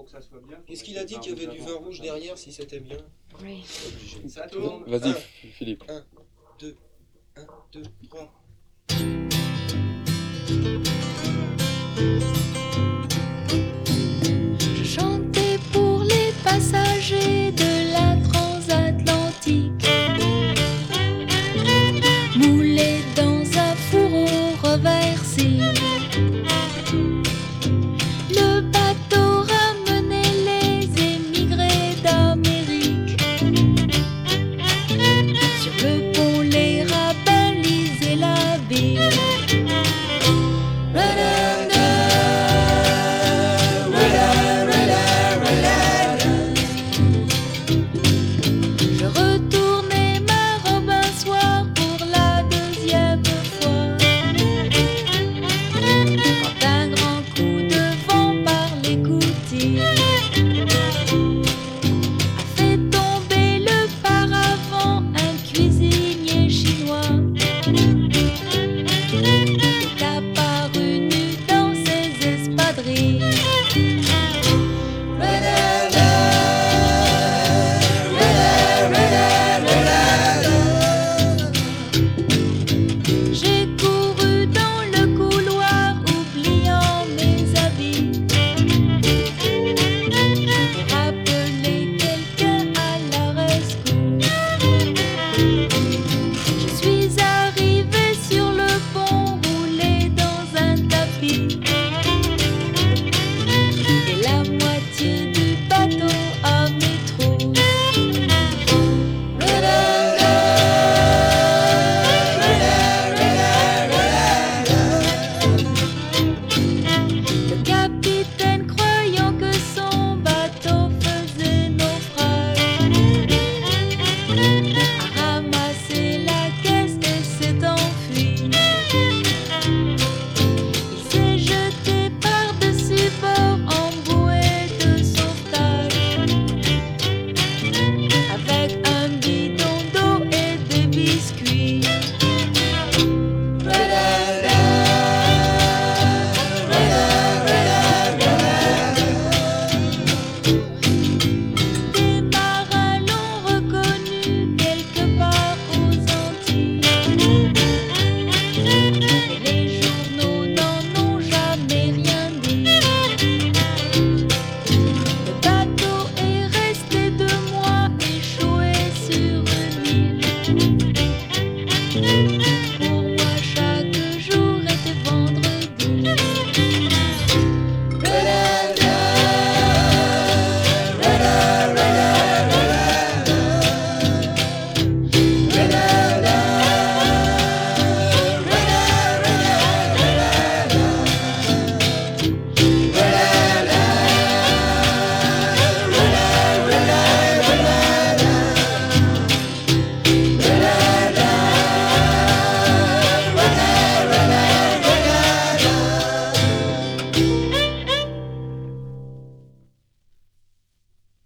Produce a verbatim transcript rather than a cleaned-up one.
que ça soit bien. Est-ce qu'il a dit qu'il y avait du vin rouge derrière si c'était bien? Oui. Ça tourne. Vas-y, Un. Philippe. un, deux, un, deux, trois. Je chantais pour les passagers de la transatlantique, moulés dans un fourreau reversé. Le bateau ramenait les émigrés d'Amérique. Sur le pont, les rabbins lisaient la Bible. Je retournais ma robe un soir pour la deuxième fois, quand un grand coup de vent par l'écoutille a fait tomber le paravent. Un cuisinier chinois est apparu nu dans ses espadrilles.